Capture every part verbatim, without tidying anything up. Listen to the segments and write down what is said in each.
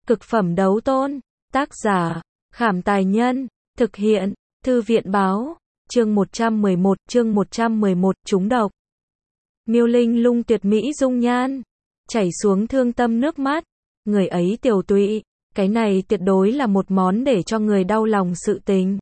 Cực phẩm đấu tôn. Tác giả, Khảm Tài Nhân. Thực hiện, Thư viện Báo. Chương một trăm mười một, chương một trăm mười một, trúng độc. Miêu Linh Lung tuyệt mỹ dung nhan, chảy xuống thương tâm nước mắt. Người ấy tiểu tụy, cái này tuyệt đối là một món để cho người đau lòng sự tình.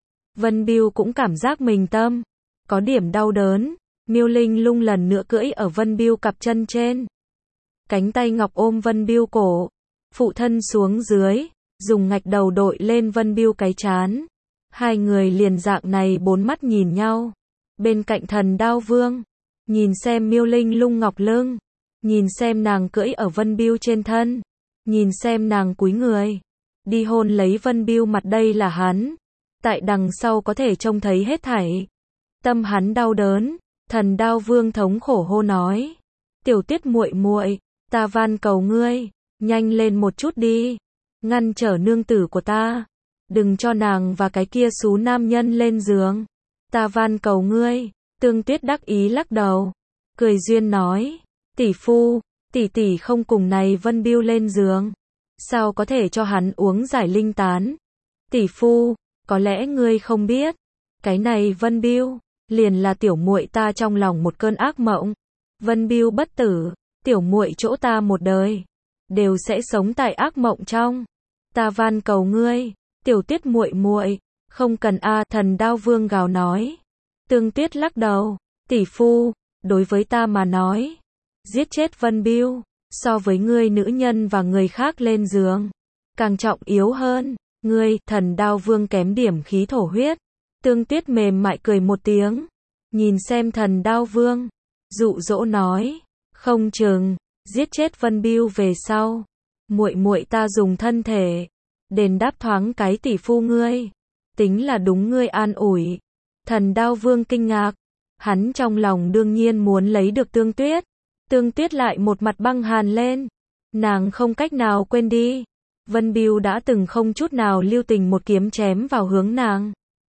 Vân Bưu cũng cảm giác mình tâm có điểm đau đớn. Miêu Linh Lung lần nữa cưỡi ở Vân Bưu cặp chân trên. Cánh tay ngọc ôm Vân Bưu cổ, phụ thân xuống dưới, dùng ngạch đầu đội lên Vân Bưu cái trán. Hai người liền dạng này bốn mắt nhìn nhau. Bên cạnh Thần Đao Vương, nhìn xem Miêu Linh Lung ngọc lưng, nhìn xem nàng cưỡi ở Vân Bưu trên thân, nhìn xem nàng cúi người đi hôn lấy Vân Bưu mặt, đây là hắn tại đằng sau có thể trông thấy hết thảy. Tâm hắn đau đớn. Thần Đao Vương thống khổ hô nói: "Tiểu Tuyết muội muội, ta van cầu ngươi, nhanh lên một chút đi, ngăn trở nương tử của ta, đừng cho nàng và cái kia xú nam nhân lên giường. Ta van cầu ngươi." Tương Tuyết đắc ý lắc đầu, cười duyên nói: "Tỷ phu, tỷ tỷ không cùng này Vân Bưu lên giường, sao có thể cho hắn uống giải linh tán? Tỷ phu, có lẽ ngươi không biết, cái này Vân Bưu liền là tiểu muội ta trong lòng một cơn ác mộng. Vân Bưu bất tử, tiểu muội chỗ ta một đời đều sẽ sống tại ác mộng trong. Ta van cầu ngươi, Tiểu Tuyết muội muội, không cần a." À, Thần Đao Vương gào nói. Tương Tuyết lắc đầu: "Tỷ phu, đối với ta mà nói, giết chết Vân Bưu so với ngươi nữ nhân và người khác lên giường càng trọng yếu hơn. Ngươi." Thần Đao Vương kém điểm khí thổ huyết. Tương Tuyết mềm mại cười một tiếng, nhìn xem Thần Đao Vương, dụ dỗ nói: "Không chừng giết chết Vân Bưu về sau, muội muội ta dùng thân thể đền đáp thoáng cái tỷ phu ngươi, tính là đúng ngươi an ủi." Thần Đao Vương kinh ngạc, hắn trong lòng đương nhiên muốn lấy được Tương Tuyết. Tương Tuyết lại một mặt băng hàn lên, nàng không cách nào quên đi, Vân Bưu đã từng không chút nào lưu tình một kiếm chém vào hướng nàng.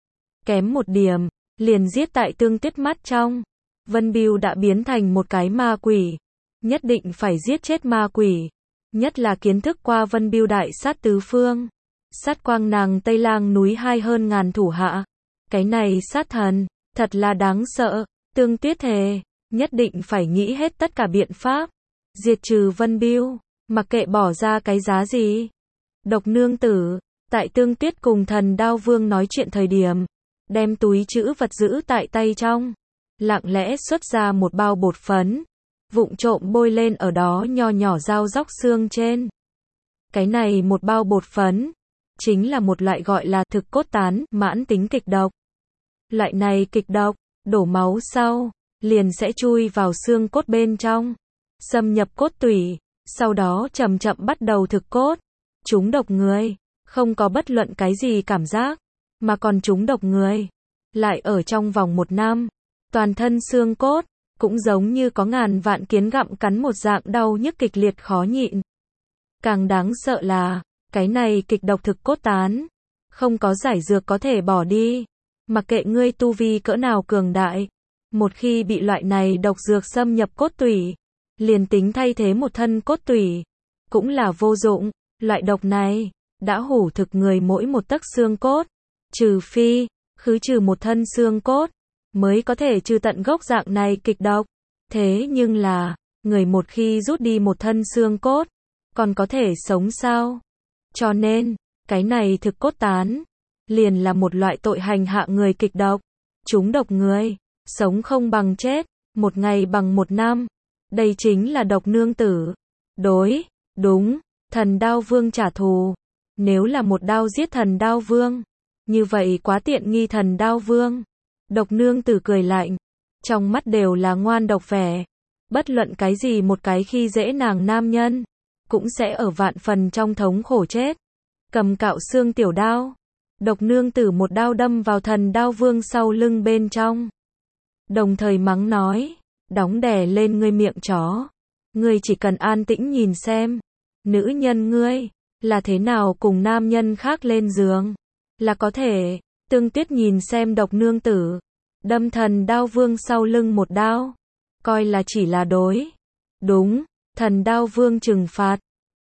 Kém một điểm, liền giết tại Tương Tuyết mắt trong. Vân Bưu đã biến thành một cái ma quỷ, nhất định phải giết chết ma quỷ. Nhất là kiến thức qua Vân Bưu đại sát tứ phương, sát quang nàng Tây Lang núi hai hơn ngàn thủ hạ. Cái này sát thần, thật là đáng sợ. Tương Tuyết thề, nhất định phải nghĩ hết tất cả biện pháp, diệt trừ Vân Bưu, mặc kệ bỏ ra cái giá gì. Độc nương tử, tại Tương Tuyết cùng Thần Đao Vương nói chuyện thời điểm, đem túi trữ vật giữ tại tay trong, lặng lẽ xuất ra một bao bột phấn, vụng trộm bôi lên ở đó nho nhỏ dao róc xương trên. Cái này một bao bột phấn, chính là một loại gọi là thực cốt tán, mãn tính kịch độc. Loại này kịch độc, đổ máu sau, liền sẽ chui vào xương cốt bên trong, xâm nhập cốt tủy, sau đó chậm chậm bắt đầu thực cốt. Trúng độc người, không có bất luận cái gì cảm giác, mà còn trúng độc người, lại ở trong vòng một năm, toàn thân xương cốt, cũng giống như có ngàn vạn kiến gặm cắn một dạng đau nhức kịch liệt khó nhịn. Càng đáng sợ là, cái này kịch độc thực cốt tán, không có giải dược có thể bỏ đi, mặc kệ ngươi tu vi cỡ nào cường đại, một khi bị loại này độc dược xâm nhập cốt tủy, liền tính thay thế một thân cốt tủy, cũng là vô dụng. Loại độc này, đã hủ thực người mỗi một tấc xương cốt, trừ phi, khứ trừ một thân xương cốt, mới có thể trừ tận gốc dạng này kịch độc. Thế nhưng là, người một khi rút đi một thân xương cốt, còn có thể sống sao? Cho nên, cái này thực cốt tán, liền là một loại tội hành hạ người kịch độc. Trúng độc người, sống không bằng chết, một ngày bằng một năm. Đây chính là độc nương tử. Đối, đúng, Thần Đao Vương trả thù. Nếu là một đao giết Thần Đao Vương, như vậy quá tiện nghi Thần Đao Vương. Độc nương tử cười lạnh, trong mắt đều là ngoan độc vẻ. Bất luận cái gì một cái khi dễ nàng nam nhân, cũng sẽ ở vạn phần trong thống khổ chết. Cầm cạo xương tiểu đao, độc nương tử một đao đâm vào Thần Đao Vương sau lưng bên trong. Đồng thời mắng nói: "Đóng đè lên ngươi miệng chó. Ngươi chỉ cần an tĩnh nhìn xem, nữ nhân ngươi là thế nào cùng nam nhân khác lên giường, là có thể." Tương Tuyết nhìn xem độc nương tử, đâm Thần Đao Vương sau lưng một đao, coi là chỉ là đối. Đúng, Thần Đao Vương trừng phạt,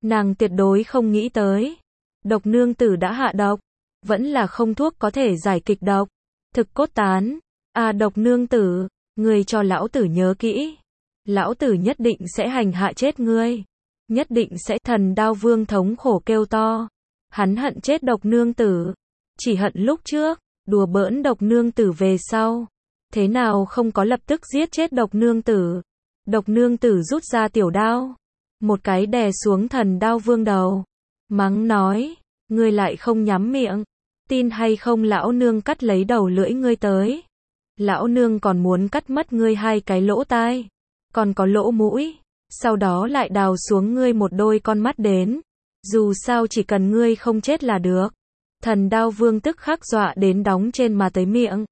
Nàng tuyệt đối không nghĩ tới. Độc nương tử đã hạ độc. Vẫn là không thuốc có thể giải kịch độc. Thực cốt tán. À độc nương tử, ngươi cho lão tử nhớ kỹ. Lão tử nhất định sẽ hành hạ chết ngươi. Nhất định sẽ. Thần đao vương thống khổ kêu to. Hắn hận chết độc nương tử. Chỉ hận lúc trước, đùa bỡn độc nương tử về sau. Thế nào không có lập tức giết chết độc nương tử. Độc nương tử rút ra tiểu đao. Một cái đè xuống thần đao vương đầu. Mắng nói, ngươi lại không nhắm miệng. Tin hay không lão nương cắt lấy đầu lưỡi ngươi tới. Lão nương còn muốn cắt mất ngươi hai cái lỗ tai. Còn có lỗ mũi. Sau đó lại đào xuống ngươi một đôi con mắt đến. Dù sao chỉ cần ngươi không chết là được. Thần đao vương tức khắc dọa đến đóng trên mà tới miệng.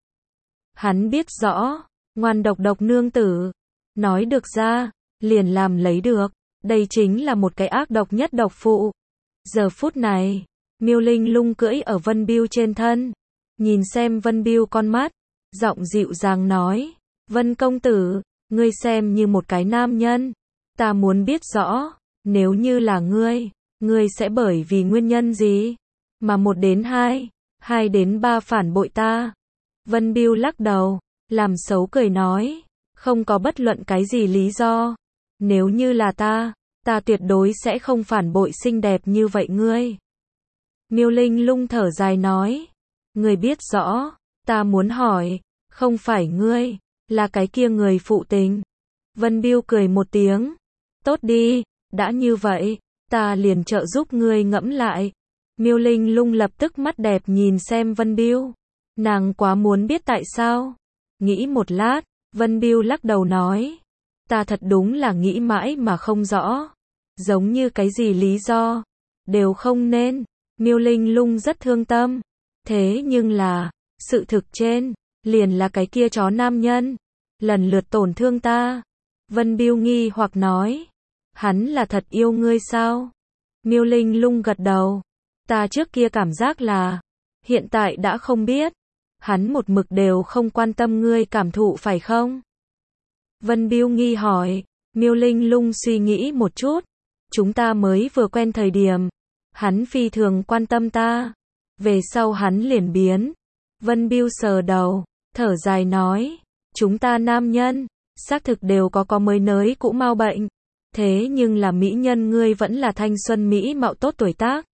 Hắn biết rõ, ngoan độc độc nương tử. Nói được ra, liền làm lấy được. Đây chính là một cái ác độc nhất độc phụ. Giờ phút này, Miêu Linh Lung cưỡi ở Vân Bưu trên thân. Nhìn xem Vân Bưu con mắt. Giọng dịu dàng nói. Vân công tử, ngươi xem như một cái nam nhân. Ta muốn biết rõ, nếu như là ngươi, ngươi sẽ bởi vì nguyên nhân gì? Mà một đến hai, hai đến ba phản bội ta. Vân Bưu lắc đầu, làm xấu cười nói. Không có bất luận cái gì lý do. Nếu như là ta, ta tuyệt đối sẽ không phản bội xinh đẹp như vậy ngươi. Miêu Linh Lung thở dài nói. Ngươi biết rõ, ta muốn hỏi, không phải ngươi, là cái kia người phụ tình. Vân Bưu cười một tiếng. Tốt đi, đã như vậy, ta liền trợ giúp ngươi ngẫm lại. Miêu Linh Lung lập tức mắt đẹp nhìn xem Vân Bưu. Nàng quá muốn biết tại sao. Nghĩ một lát, Vân Bưu lắc đầu nói. Ta thật đúng là nghĩ mãi mà không rõ. Giống như cái gì lý do, đều không nên. Miêu Linh Lung rất thương tâm. Thế nhưng là, sự thực trên, liền là cái kia chó nam nhân. Lần lượt tổn thương ta. Vân Bưu nghi hoặc nói. Hắn là thật yêu ngươi sao? Miêu Linh Lung gật đầu. Ta trước kia cảm giác là, hiện tại đã không biết. Hắn một mực đều không quan tâm ngươi cảm thụ phải không? Vân Bưu nghi hỏi. Miêu Linh Lung suy nghĩ một chút. Chúng ta mới vừa quen thời điểm. Hắn phi thường quan tâm ta. Về sau hắn liền biến. Vân Bưu sờ đầu, thở dài nói. Chúng ta nam nhân, xác thực đều có có mới nới cũ mau bệnh. Thế nhưng là mỹ nhân ngươi vẫn là thanh xuân mỹ mạo tốt tuổi tác.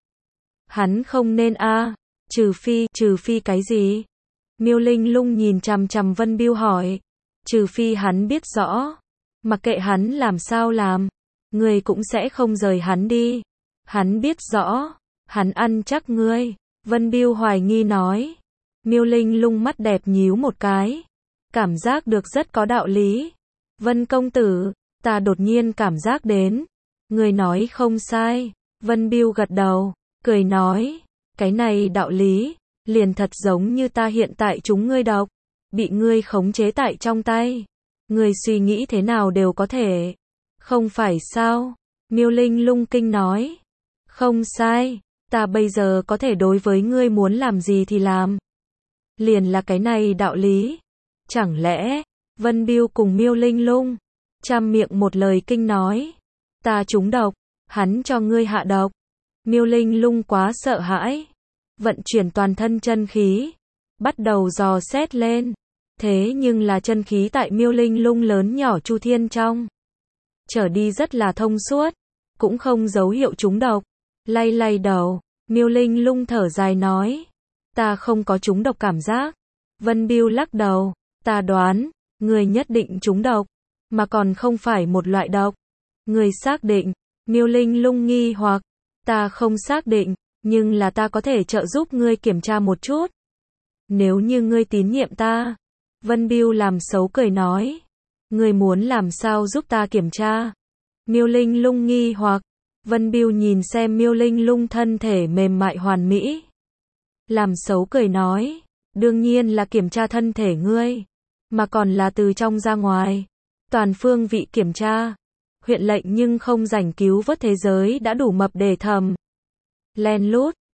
Hắn không nên a, à, trừ phi, trừ phi cái gì? Miêu Linh Lung nhìn chằm chằm Vân Bưu hỏi. Trừ phi hắn biết rõ. Mặc kệ hắn làm sao làm. Ngươi cũng sẽ không rời hắn đi. Hắn biết rõ. Hắn ăn chắc ngươi. Vân Bưu hoài nghi nói. Miêu Linh Lung mắt đẹp nhíu một cái. Cảm giác được rất có đạo lý. Vân công tử, ta đột nhiên cảm giác đến. Ngươi nói không sai. Vân Bưu gật đầu, cười nói. Cái này đạo lý, liền thật giống như ta hiện tại chúng ngươi độc. Bị ngươi khống chế tại trong tay. Ngươi suy nghĩ thế nào đều có thể. Không phải sao? Miêu Linh Lung kinh nói. Không sai, ta bây giờ có thể đối với ngươi muốn làm gì thì làm. Liền là cái này đạo lý. Chẳng lẽ, Vân Bưu cùng Miêu Linh Lung, trăm miệng một lời kinh nói. Ta trúng độc, hắn cho ngươi hạ độc. Miêu Linh Lung quá sợ hãi. Vận chuyển toàn thân chân khí. Bắt đầu dò xét lên. Thế nhưng là chân khí tại Miêu Linh Lung lớn nhỏ chu thiên trong. Trở đi rất là thông suốt. Cũng không dấu hiệu trúng độc. Lay lay đầu. Miêu Linh Lung thở dài nói. Ta không có trúng độc cảm giác. Vân Bưu lắc đầu. Ta đoán, người nhất định trúng độc. Mà còn không phải một loại độc. Người xác định. Miêu Linh Lung nghi hoặc. Ta không xác định. Nhưng là ta có thể trợ giúp ngươi kiểm tra một chút. Nếu như ngươi tín nhiệm ta. Vân Bưu làm xấu cười nói. Ngươi muốn làm sao giúp ta kiểm tra? Miêu Linh Lung nghi hoặc. Vân Bưu nhìn xem Miêu Linh Lung thân thể mềm mại hoàn mỹ. Làm xấu cười nói. Đương nhiên là kiểm tra thân thể ngươi. Mà còn là từ trong ra ngoài. Toàn phương vị kiểm tra. Huyện lệnh nhưng không rảnh cứu vớt thế giới đã đủ mập để thầm. Len lút.